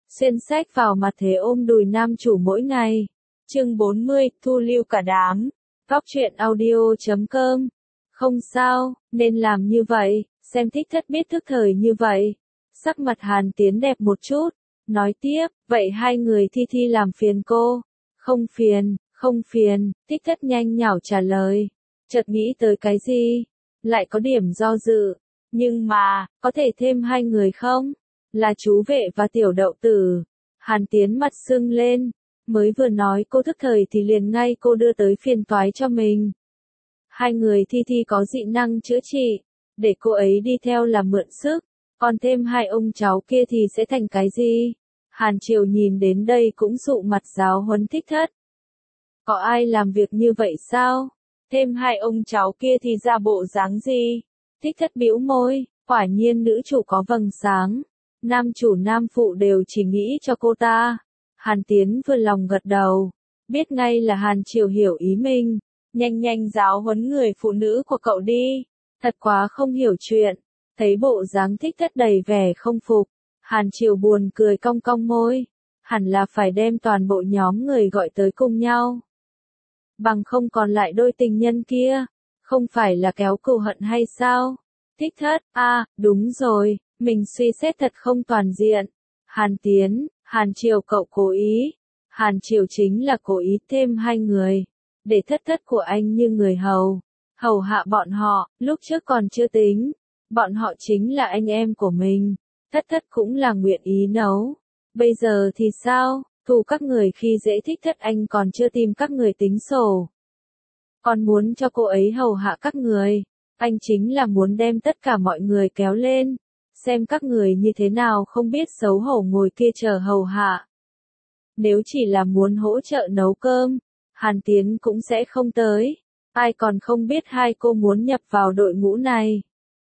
Xuyên sách vào mặt thế ôm đùi nam chủ mỗi ngày. Chương 40, thu lưu cả đám. Góc truyện audio.com. Không sao, nên làm như vậy, xem Thích Thất biết thức thời như vậy. Sắc mặt Hàn Tiến đẹp một chút, nói tiếp, vậy hai người Thi làm phiền cô. Không phiền, không phiền, Thích Thất nhanh nhảu trả lời. Chợt nghĩ tới cái gì? Lại có điểm do dự. Nhưng mà, có thể thêm hai người không? Là chú vệ và tiểu đậu tử. Hàn Tiến mặt sưng lên. Mới vừa nói cô thức thời thì liền ngay cô đưa tới phiền toái cho mình. Hai người Thi có dị năng chữa trị. Để cô ấy đi theo là mượn sức. Còn thêm hai ông cháu kia thì sẽ thành cái gì? Hàn Triều nhìn đến đây cũng sụ mặt giáo huấn Thích Thất. Có ai làm việc như vậy sao? Thêm hai ông cháu kia thì ra bộ dáng gì? Thích Thất bĩu môi, quả nhiên nữ chủ có vầng sáng. Nam chủ nam phụ đều chỉ nghĩ cho cô ta. Hàn Tiến vừa lòng gật đầu. Biết ngay là Hàn Triều hiểu ý mình. Nhanh giáo huấn người phụ nữ của cậu đi. Thật quá không hiểu chuyện. Thấy bộ dáng Thích Thất đầy vẻ không phục. Hàn Triều buồn cười cong cong môi. Hẳn là phải đem toàn bộ nhóm người gọi tới cùng nhau. Bằng không còn lại đôi tình nhân kia. Không phải là kéo cừu hận hay sao? Thích Thất, đúng rồi, mình suy xét thật không toàn diện. Hàn Tiến, Hàn Triều cậu cố ý. Hàn Triều chính là cố ý thêm hai người. Để Thất của anh như người hầu hạ bọn họ, lúc trước còn chưa tính. Bọn họ chính là anh em của mình. Thất cũng là nguyện ý nấu. Bây giờ thì sao? Thù các người khi dễ Thích Thất anh còn chưa tìm các người tính sổ. Còn muốn cho cô ấy hầu hạ các người. Anh chính là muốn đem tất cả mọi người kéo lên. Xem các người như thế nào không biết xấu hổ ngồi kia chờ hầu hạ. Nếu chỉ là muốn hỗ trợ nấu cơm, Hàn Tiến cũng sẽ không tới. Ai còn không biết hai cô muốn nhập vào đội ngũ này.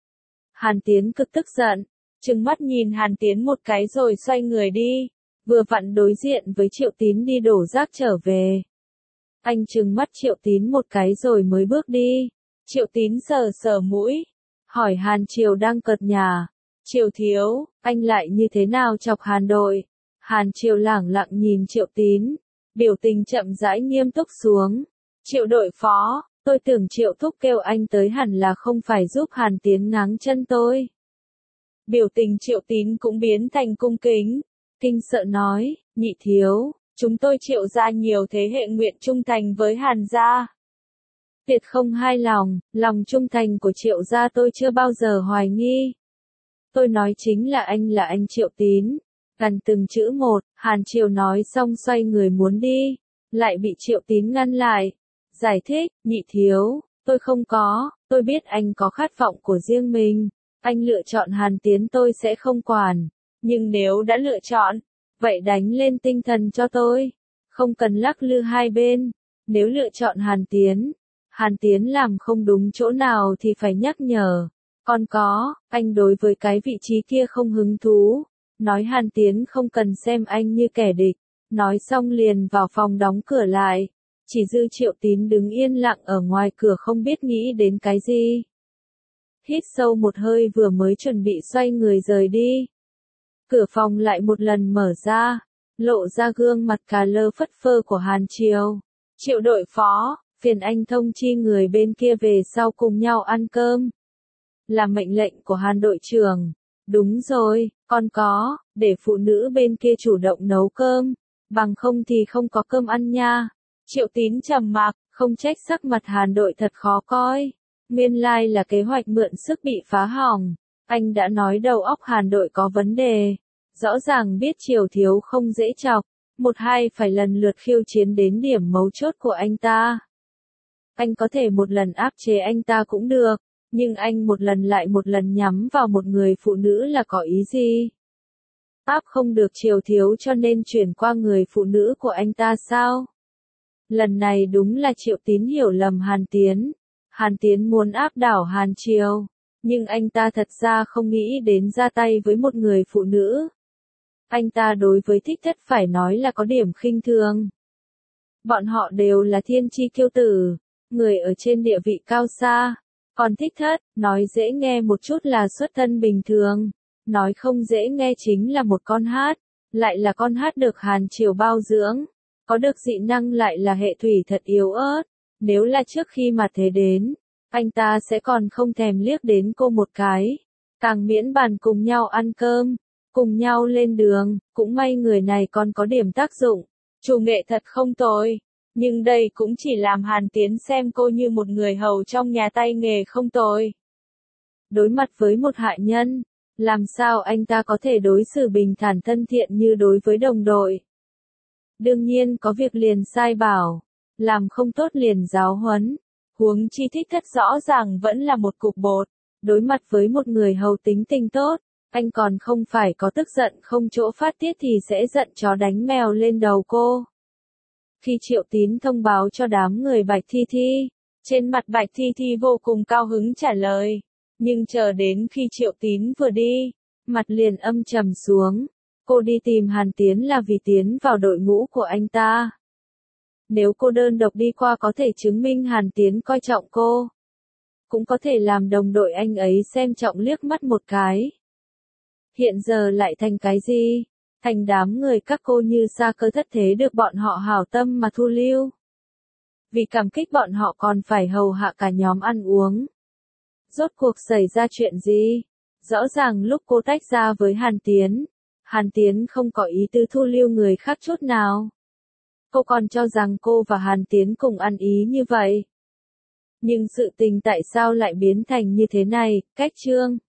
Hàn Tiến cực tức giận, trừng mắt nhìn Hàn Tiến một cái rồi xoay người đi. Vừa vặn đối diện với Triệu Tín đi đổ rác trở về. Anh trừng mắt Triệu Tín một cái rồi mới bước đi. Triệu Tín sờ mũi. Hỏi Hàn Triều đang cợt nhả. Triều thiếu, anh lại như thế nào chọc Hàn đội? Hàn Triều lẳng lặng nhìn Triệu Tín. Biểu tình chậm rãi nghiêm túc xuống. Triệu đội phó, tôi tưởng Triệu thúc kêu anh tới hẳn là không phải giúp Hàn Tiến ngáng chân tôi. Biểu tình Triệu Tín cũng biến thành cung kính. Kinh sợ nói, nhị thiếu, chúng tôi Triệu gia nhiều thế hệ nguyện trung thành với Hàn gia. Tuyệt không hai lòng trung thành của Triệu gia tôi chưa bao giờ hoài nghi. Tôi nói chính là anh Triệu Tín. Gần từng chữ một, Hàn Triều nói xong xoay người muốn đi, lại bị Triệu Tín ngăn lại. Giải thích, nhị thiếu, tôi biết anh có khát vọng của riêng mình. Anh lựa chọn Hàn Tiến tôi sẽ không quản. Nhưng nếu đã lựa chọn, vậy đánh lên tinh thần cho tôi. Không cần lắc lư hai bên. Nếu lựa chọn Hàn Tiến làm không đúng chỗ nào thì phải nhắc nhở. Còn có, anh đối với cái vị trí kia không hứng thú. Nói Hàn Tiến không cần xem anh như kẻ địch. Nói xong liền vào phòng đóng cửa lại. Chỉ dư Triệu Tín đứng yên lặng ở ngoài cửa không biết nghĩ đến cái gì. Hít sâu một hơi vừa mới chuẩn bị xoay người rời đi. Cửa phòng lại một lần mở ra. Lộ ra gương mặt cà lơ phất phơ của Hàn Triều. Triệu đội phó, phiền anh thông chi người bên kia về sau cùng nhau ăn cơm. Là mệnh lệnh của Hàn đội trưởng. Đúng rồi, còn có, để phụ nữ bên kia chủ động nấu cơm. Bằng không thì không có cơm ăn nha. Triệu Tín trầm mặc, không trách sắc mặt Hàn đội thật khó coi. Nguyên lai là kế hoạch mượn sức bị phá hỏng. Anh đã nói đầu óc Hàn đội có vấn đề. Rõ ràng biết Triều thiếu không dễ chọc. Một hai phải lần lượt khiêu chiến đến điểm mấu chốt của anh ta. Anh có thể một lần áp chế anh ta cũng được. Nhưng anh một lần lại một lần nhắm vào một người phụ nữ là có ý gì? Áp không được Triều thiếu cho nên chuyển qua người phụ nữ của anh ta sao? Lần này đúng là Triệu Tín hiểu lầm Hàn Tiến. Hàn Tiến muốn áp đảo Hàn Triều. Nhưng anh ta thật ra không nghĩ đến ra tay với một người phụ nữ. Anh ta đối với Thích Thất phải nói là có điểm khinh thường. Bọn họ đều là thiên chi kiêu tử. Người ở trên địa vị cao xa. Còn Thích Thất, nói dễ nghe một chút là xuất thân bình thường. Nói không dễ nghe chính là một con hát. lại là con hát được Hàn Triều bao dưỡng, có được dị năng lại là hệ thủy thật yếu ớt. Nếu là trước khi mà thế đến, anh ta sẽ còn không thèm liếc đến cô một cái. Càng miễn bàn cùng nhau ăn cơm, cùng nhau lên đường, cũng may người này còn có điểm tác dụng. Chủ nghệ thật không tồi, nhưng đây cũng chỉ làm Hàn Tiến xem cô như một người hầu trong nhà tay nghề không tồi. Đối mặt với một hại nhân, làm sao anh ta có thể đối xử bình thản thân thiện như đối với đồng đội. Đương nhiên có việc liền sai bảo, làm không tốt liền giáo huấn, huống chi Thích Thất rõ ràng vẫn là một cục bột, đối mặt với một người hầu tính tình tốt, anh còn không phải có tức giận không chỗ phát tiết thì sẽ giận chó đánh mèo lên đầu cô. Khi Triệu Tín thông báo cho đám người Bạch Thi Thi, trên mặt Bạch Thi Thi vô cùng cao hứng trả lời, nhưng chờ đến khi Triệu Tín vừa đi, mặt liền âm trầm xuống. Cô đi tìm Hàn Tiến là vì tiến vào đội ngũ của anh ta. Nếu cô đơn độc đi qua có thể chứng minh Hàn Tiến coi trọng cô, cũng có thể làm đồng đội anh ấy xem trọng liếc mắt một cái. Hiện giờ lại thành cái gì? Thành đám người các cô như sa cơ thất thế được bọn họ hảo tâm mà thu lưu. Vì cảm kích bọn họ còn phải hầu hạ cả nhóm ăn uống. Rốt cuộc xảy ra chuyện gì? Rõ ràng lúc cô tách ra với Hàn Tiến không có ý tư thu lưu người khác chút nào. Cô còn cho rằng cô và Hàn Tiến cùng ăn ý như vậy. Nhưng sự tình tại sao lại biến thành như thế này? Cách chương